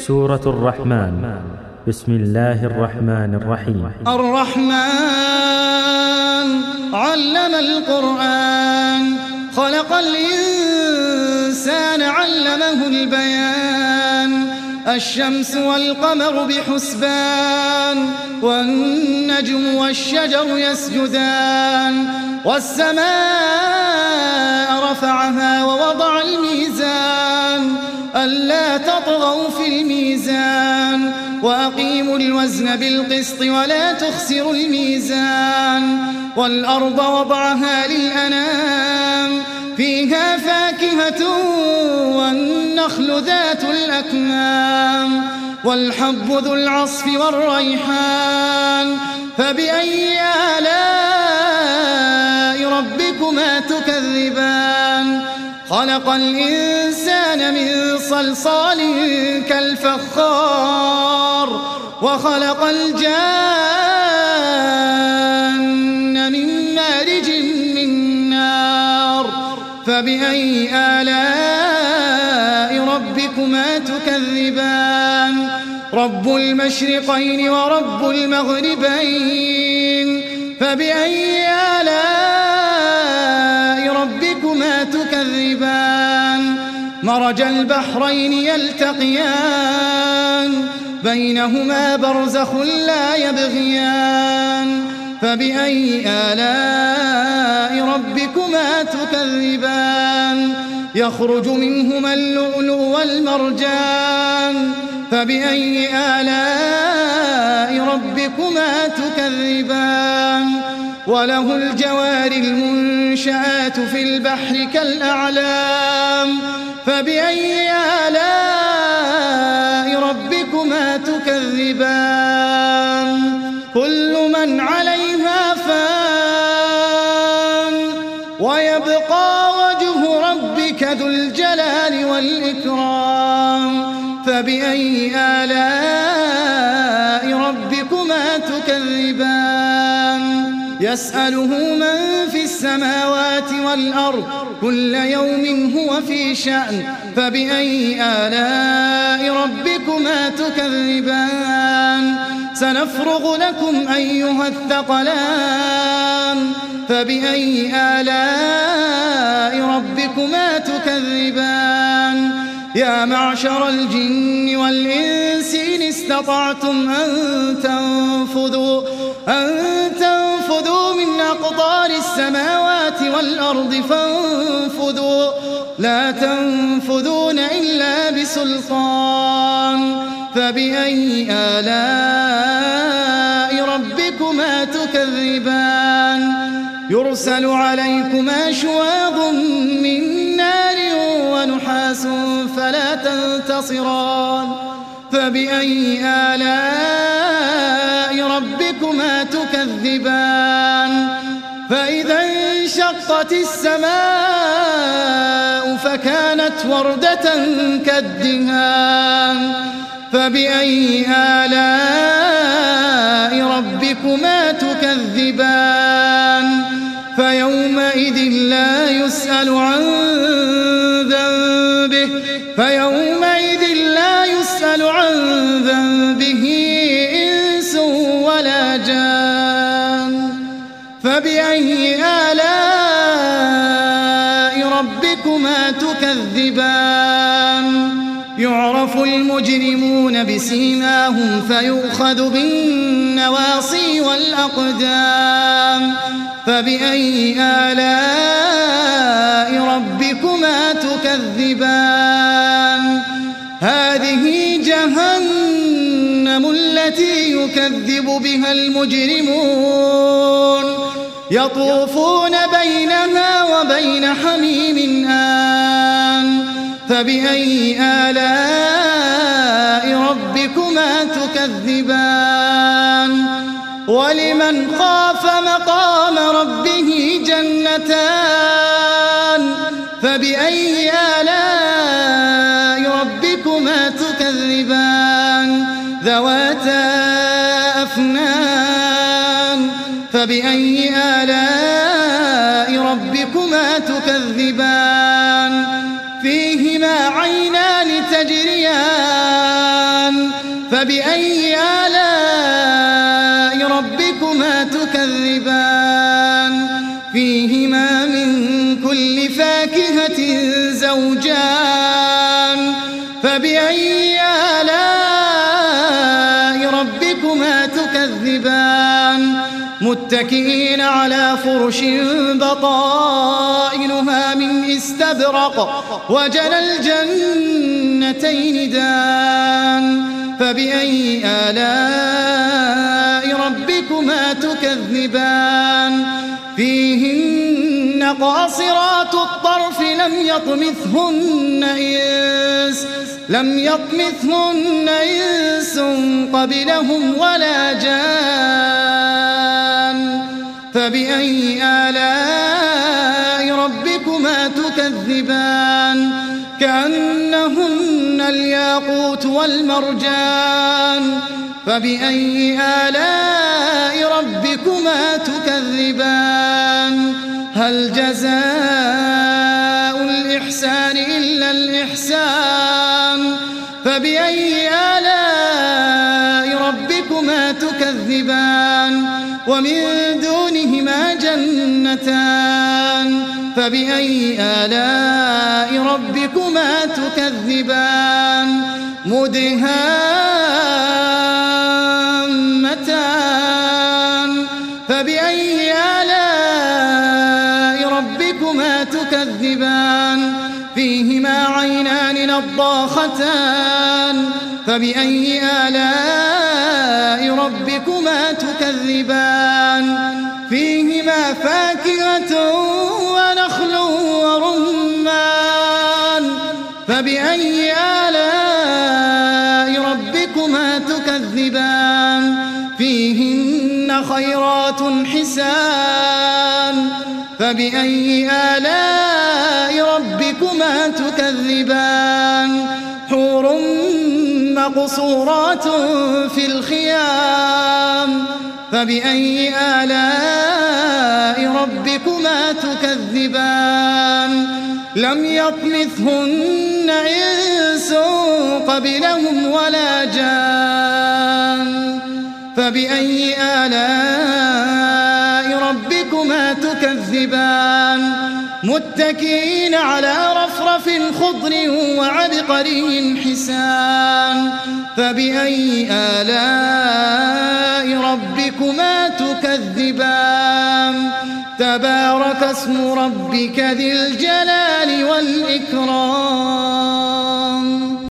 سورة الرحمن. بسم الله الرحمن الرحيم. الرحمن علم القرآن، خلق الإنسان علمه البيان. الشمس والقمر بحسبان، والنجم والشجر يسجدان. والسماء رفعها ووضع الميزان، ألا تطغوا في الميزان، وأقيموا الوزن بالقسط ولا تخسروا الميزان. والأرض وضعها للأنام، فيها فاكهة والنخل ذات الأكمام، والحب ذو العصف والريحان. فبأي آلاء ربكما تكذبان؟ خلق الإنسان من صلصال كالفخار، وخلق الجان من مارج من نار. فبأي آلاء ربكما تكذبان؟ رب المشرقين ورب المغربين. فبأي آلاء ربكما تكذبان؟ مرج البحرين يلتقيان، بينهما برزخ لا يبغيان. فبأي آلاء ربكما تكذبان؟ يخرج منهما اللؤلؤ والمرجان. فبأي آلاء ربكما تكذبان؟ وله الجوار المنشآت في البحر كالأعلام. فبأي آلاء ربكما تكذبان؟ كل من عليها فان، ويبقى وجه ربك ذو الجلال والإكرام. فبأي آلاء ربكما تكذبان؟ يسأله من في السماوات والأرض، كل يوم هو في شأن. فبأي آلاء ربكما تكذبان؟ سنفرغ لكم أيها الثقلان. فبأي آلاء ربكما تكذبان؟ يا معشر الجن والإنس إن استطعتم أن تنفذوا من أقطار السماوات والأرض فانفذوا، لا تنفذون إلا بسلطان. فبأي آلاء ربكما تكذبان؟ يرسل عليكما شواظ من نار ونحاس فلا تنتصران. فبأي آلاء ربكما تكذبان؟ فإذا انشقت السماء فكانت وردة كالدهان. فبأي آلاء ربكما تكذبان؟ فيومئذ لا يسأل عن ذنبه، إنس ولا جان. فبأي آلاء ربكما تكذبان؟ يعرف المجرمون بسيماهم فيؤخذ بالنواصي والأقدام. فبأي آلاء ربكما تكذبان؟ هذه جهنم التي يكذب بها المجرمون، يطوفون بينها وبين حميم آن. فبأي آلاء ربكما تكذبان؟ ولمن خاف مقام ربه جنتان. فبأي آلاء ربكما تكذبان؟ ذواتا أفنان. فبأي آلاء ربكما تكذبان؟ فيهما عينان تجريان فبأي آلاء ربكما تكذبان فيهما من كل فاكهة زوجان فبأي آلاء ربكما تكذبان متكئين على فرش بطائنها من استبرق وجنى الجنتين دان فبأي آلاء ربكما تكذبان فيهن قاصرات الطرف لم يطمثهن إنس قبلهم ولا جان فبأي آلاء ربكما تكذبان كأنهن الياقوت والمرجان فبأي آلاء ربكما تكذبان هل جزاء الإحسان إلا الإحسان فبأي آلاء ربكما تكذبان ومن دونهما جنتان فبأي آلاء ربكما تكذبان مدهامتان فبأي آلاء ربكما تكذبان فيهما عينان نضاختان فبأي آلاء ربكما تكذبان فيهما فاكهة ونخل ورمان فبأي آلاء ربكما تكذبان فيهن خيرات حسان فبأي آلاء ربكما تكذبان حور مقصورات في الخيام فبأي آلاء ربكما تكذبان لم يطمثهن إنس قبلهم ولا جان فبأي آلاء ربكما تكذبان متكئين على رفرف خضر وعبقري حسان فبأي آلاء ربكما تكذبان تبارك اسم ربك ذي الجلال والإكرام